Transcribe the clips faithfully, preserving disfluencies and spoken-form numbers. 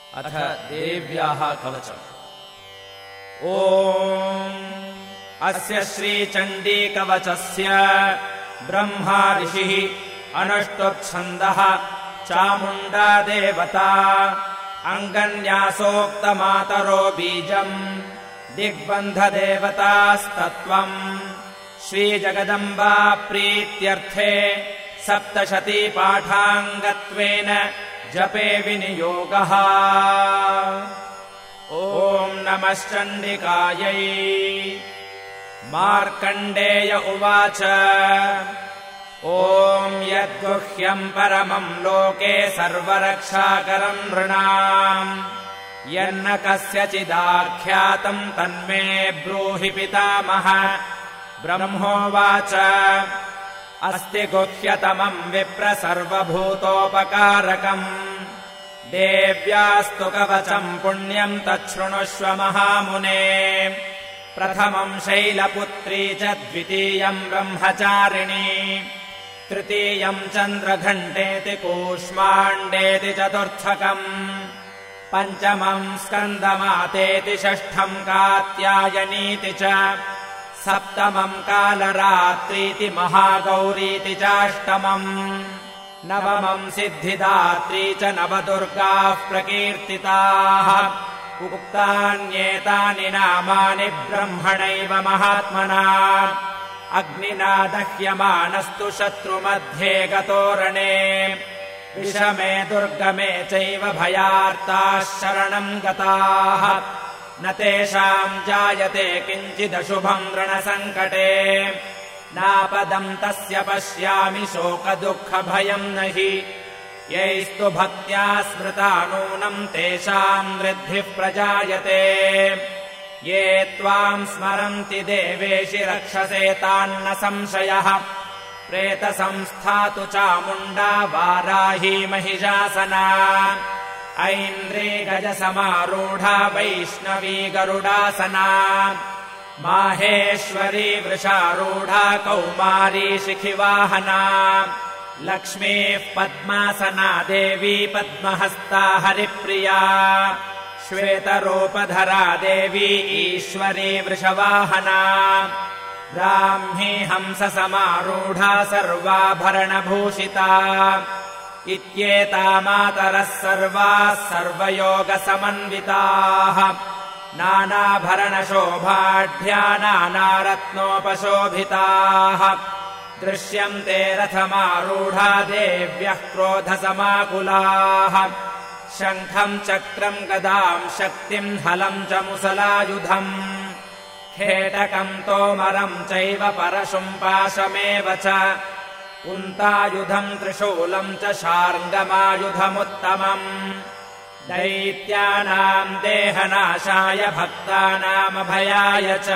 अथ देव्याः कवचम्। ॐ अस्य श्रीचण्डीकवचस्य ब्रह्मा ऋषिः अनुष्टुप्छन्दः चामुण्डा देवता अङ्गन्यासोक्तमातरो बीजम् दिग्बन्धदेवतास्तत्त्वम् श्रीजगदम्बा प्रीत्यर्थे सप्तशतीपाठाङ्गत्वेन जपे विनियोगः। ॐ नमश्चण्डिकायै। मार्कण्डेय उवाच ॐ यद्गुह्यम् परमम् लोके सर्वरक्षाकरम् नृणाम् यन्न कस्यचिदाख्यातम् तन्मे ब्रूहि पितामह। ब्रह्मोवाच अस्ति गुह्यतमम् विप्र सर्वभूतोपकारकम् देव्यास्तु कवचम् पुण्यम् तच्छृणुष्व महामुने। प्रथमम् शैलपुत्री च द्वितीयम् ब्रह्मचारिणी तृतीयम् चन्द्रघण्टेति कूष्माण्डेति चतुर्थकम् पञ्चमम् स्कन्दमातेति षष्ठम् कात्यायनीति च सप्तमम् कालरात्रीति महागौरीति चाष्टमम् नवमम् सिद्धिदात्री च नवदुर्गाः प्रकीर्तिताः। उक्तान्येतानि नामानि ब्रह्मणैव महात्मना अग्निना दह्यमानस्तु शत्रुमध्ये गतोरणे विषमे दुर्गमे चैव भयार्ताः शरणम् गताः न तेषाम् जायते किञ्चिदशुभम् ऋणसङ्कटे नापदम् तस्य पश्यामि शोकदुःखभयम् न हि यैस्तु भक्त्या स्मृता नूनम् तेषाम् वृद्धिः प्रजायते ये त्वाम् स्मरन्ति देवेशि रक्षसे तान्न संशयः प्रेतसंस्थातु चामुण्डा वाराही महिषासना ऐन्द्री गजसमारूढा वैष्णवी गरुडासना माहेश्वरी वृषारूढा कौमारी शिखिवाहना लक्ष्मीः पद्मासना देवी पद्महस्ता हरिप्रिया श्वेतरूपधरा देवी ईश्वरी वृषवाहना ब्राह्मी हंससमारूढा सर्वाभरणभूषिता इत्येता मातरः सर्वाः सर्वयोगसमन्विताः नानाभरणशोभाढ्या नानारत्नोपशोभिताः दृश्यन्ते रथमारूढा देव्यः क्रोधसमाकुलाः शङ्खम् चक्रम् गदाम् शक्तिम् हलम् च मुसलायुधम् खेटकम् तोमरम् चैव परशुम् पाशमेव च कुन्तायुधम् त्रिशूलम् च शार्ङ्गमायुधमुत्तमम् दैत्यानाम् देहनाशाय भक्तानामभयाय च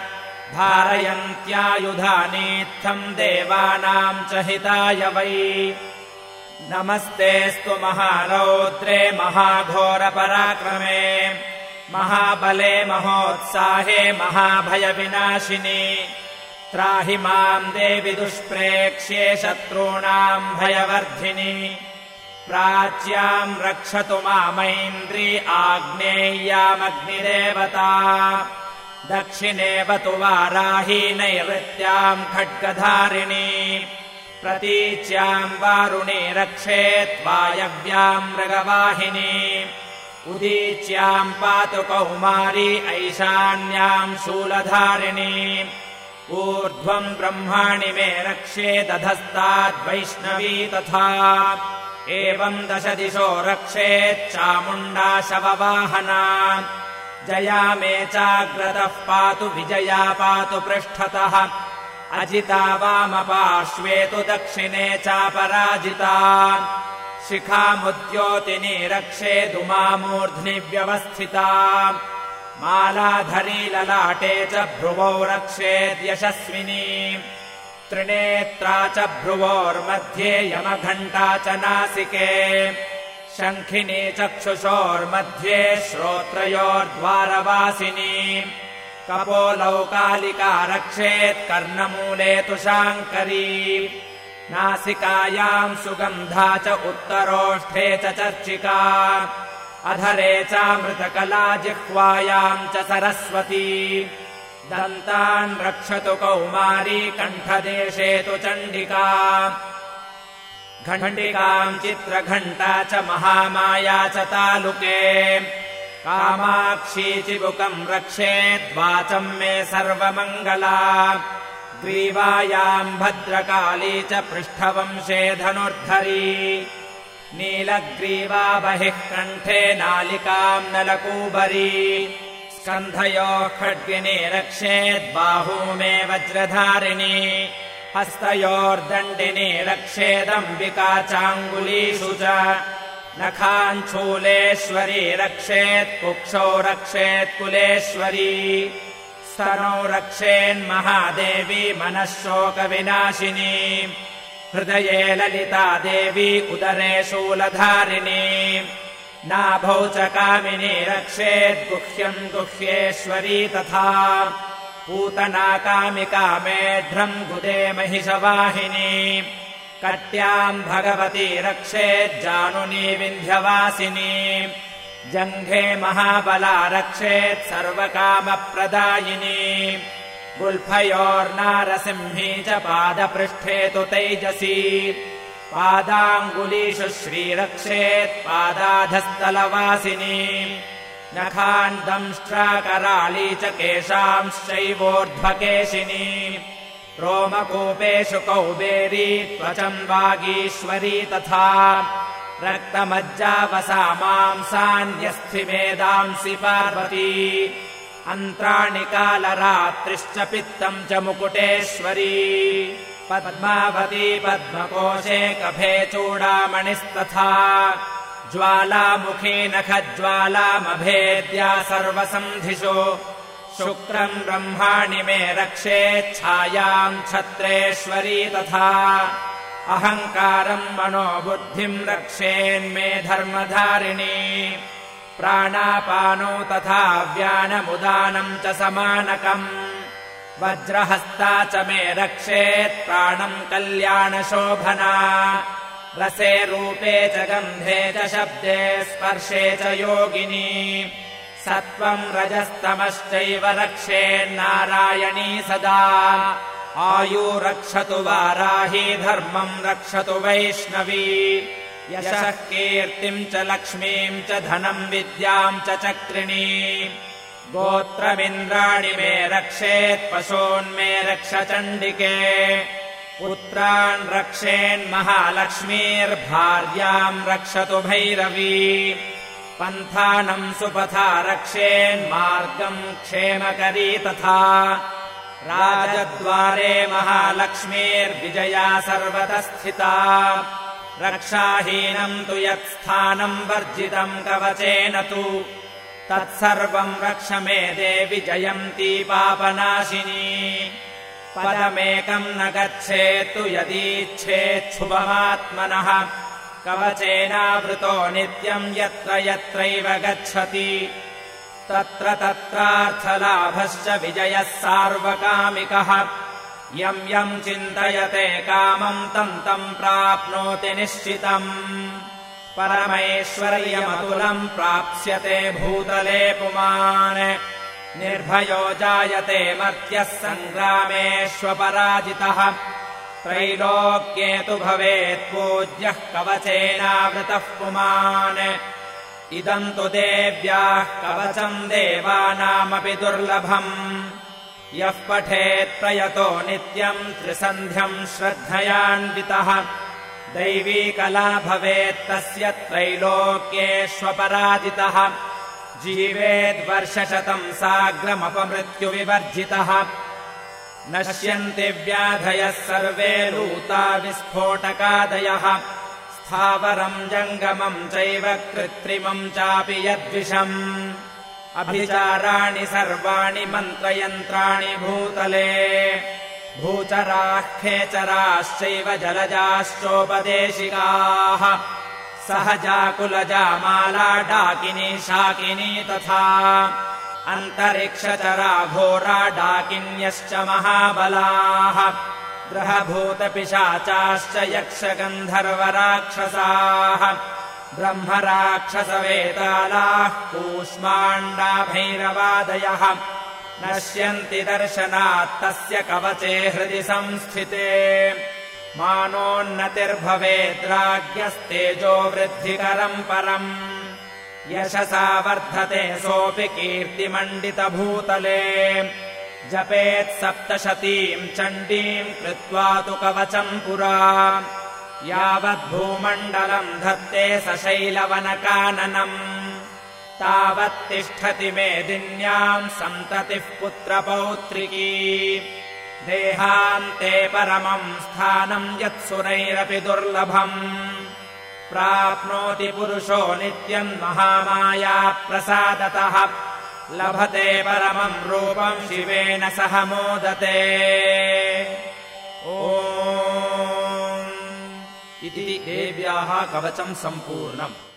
धारयन्त्यायुधानीत्थम् देवानाम् च हिताय वै नमस्तेऽस्तु महारौद्रे महाघोरपराक्रमे महाबले महोत्साहे महाभयविनाशिनि त्राहि माम् देवि दुष्प्रेक्ष्ये शत्रूणाम् भयवर्धिनि प्राच्याम् रक्षतु मामैन्द्री आग्नेय्यामग्निदेवता दक्षिणेव तु वाराही नैऋत्याम् खड्गधारिणी प्रतीच्याम् वारुणी रक्षेत् वायव्याम् मृगवाहिनी उदीच्याम् पातु कौमारी ऐशान्याम् शूलधारिणी ऊर्ध्वम् ब्रह्माणि मे रक्षे दधस्ताद्वैष्णवी तथा एवम् दश दिशो रक्षेत् चामुण्डा शववाहना जया मे चाग्रतः पातु विजया पातु पृष्ठतः अजिता वामपार्श्वे तु दक्षिणे चापराजिता शिखामुद्योतिनी रक्षे धुमामूर्ध्नि व्यवस्थिता मालाधरी ललाटे च भ्रुवौ रक्षेद्यशस्विनी त्रिनेत्रा च भ्रुवोर्मध्ये यमघण्टा च नासिके शङ्खिनी चक्षुषोर्मध्ये श्रोत्रयोर्द्वारवासिनी कपोलौ कालिका रक्षेत् कर्णमूले तु शाङ्करी नासिकायाम् सुगन्धा च उत्तरोष्ठे च चर्चिका अधरे चामृतकला जिह्वायाम् च सरस्वती दन्तान् रक्षतु कौमारी कण्ठदेशे तु चण्डिका घण्टिकाम् चित्रघण्टा च महामाया च तालुके कामाक्षी चिबुकम् रक्षेद्वाचम् मे सर्वमङ्गला ग्रीवायाम् भद्रकाली च पृष्ठवंशे धनुर्धरी नीलग्रीवा बहिः कण्ठे नालिकाम् नलकूबरी स्कन्धयोः खड्गिनी रक्षेद्बाहू मे वज्रधारिणी हस्तयोर्दण्डिनी रक्षेदम्बिका चाङ्गुलीषु च नखाञ्छूलेश्वरी रक्षेत् कुक्षौ रक्षेत् कुलेश्वरी स्तनौ रक्षेन्महादेवी मनः शोकविनाशिनी हृदये ललिता देवी उदरे शूलधारिणी नाभौ च कामिनी रक्षेत् गुह्यम् गुह्येश्वरी तथा पूतना कामिका मेढ्रम् गुदे महिषवाहिनी कट्याम् भगवती रक्षेज्जानुनी विन्ध्यवासिनी जङ्घे महाबला रक्षेत् सर्वकामप्रदायिनी गुल्फयोर्नारसिंही च पादपृष्ठे तु तेजसी पादाङ्गुलीषु श्रीरक्षेत् पादाधस्तलवासिनी नखान् दंष्ट्राकराली च केशांश्चैवोर्ध्वकेशिनी रोमकूपेषु कौबेरी त्वचम् वागीश्वरी तथा रक्तमज्जावसा मांसान्यस्थिमेदांसि पार्वती अन्त्राणि कालरात्रिश्च पित्तम् च मुकुटेश्वरी पद्मावती पद्मकोशे कफे चूडामणिस्तथा ज्वालामुखी नखज्वालामभेद्या सर्वसन्धिषु शुक्रम् ब्रह्माणि मे रक्षेच्छायाम् छत्रेश्वरी तथा अहङ्कारम् मनोबुद्धिम् रक्षेन्मे धर्मधारिणी प्राणापानो तथा व्यानमुदानम् च समानकम् वज्रहस्ता च मे रक्षेत् प्राणम् कल्याणशोभना रसे रूपे च गन्धे च शब्दे स्पर्शे च योगिनी सत्त्वम् रजस्तमश्चैव रक्षेन्नारायणी सदा आयु रक्षतु वाराही धर्मम् रक्षतु वैष्णवी यशः कीर्तिम् च लक्ष्मीम् च धनम् विद्याम् च चक्रिणी गोत्रमिन्द्राणि मे रक्षेत् पशून्मे रक्ष चण्डिके पुत्रान् रक्षेन्महालक्ष्मीर्भार्याम् रक्षतु भैरवी पन्थानम् सुपथा रक्षेन्मार्गम् क्षेमकरी तथा राजद्वारे महालक्ष्मीर्विजया सर्वतः स्थिता रक्षाहीनम् तु यत्स्थानम् वर्जितम् कवचेन तु तत्सर्वम् रक्ष मे देवि जयन्ती पापनाशिनी पदमेकम् न गच्छेत्तु यदीच्छेच्छुभमात्मनः कवचेनावृतो नित्यम् यत्र यत्रैव गच्छति तत्र तत्रार्थलाभश्च विजयः सार्वकामिकः यम् यम् चिन्तयते कामम् तम् तम् प्राप्नोति निश्चितम् परमैश्वर्यमतुलम् प्राप्स्यते भूतले पुमान् निर्भयो जायते मर्त्यः सङ्ग्रामेष्वपराजितः त्रैलोक्ये तु भवेत् पूज्यः कवचेनावृतः पुमान् इदम् तु देव्याः कवचम् देवानामपि दुर्लभम् यः पठेत् प्रयतो नित्यम् त्रिसन्ध्यम् श्रद्धयान्वितः दैवी कला भवेत् तस्य त्रैलोक्येष्वपराजितः जीवेद्वर्षशतम् साग्रमपमृत्युविवर्जितः नश्यन्ति व्याधयः सर्वे लूता विस्फोटकादयः स्थावरम् जङ्गमम् चैव कृत्रिमम् चापि यद्विषम् अभिचाराणि सर्वाणि मन्त्रयन्त्राणि भूतले भूचराः खेचराश्चैव जलजाश्चोपदेशिकाः सहजाकुलजा माला डाकिनी शाकिनी तथा अन्तरिक्षचरा घोरा डाकिन्यश्च महाबलाः ग्रहभूतपिशाचाश्च यक्षगन्धर्वराक्षसाः ब्रह्मराक्षसवेतालाः कूष्माण्डाभैरवादयः नश्यन्ति दर्शनात् तस्य कवचे हृदि संस्थिते मानोन्नतिर्भवेद्राज्ञस्तेजो वृद्धिकरम् परम् यशसा वर्धते सोऽपि कीर्तिमण्डितभूतले जपेत् सप्तशतीम् चण्डीम् कृत्वा तु कवचम् पुरा यावद्भूमण्डलम् धत्ते सशैलवनकाननम् तावत्तिष्ठति मेदिन्याम् सन्ततिः पुत्रपौत्रिकी देहान्ते परमम् स्थानम् यत्सुरैरपि दुर्लभम् प्राप्नोति पुरुषो नित्यम् महामाया प्रसादतः लभते परमम् रूपम् शिवेन सह मोदते ॐ इति देव्याः कवचम् सम्पूर्णम्।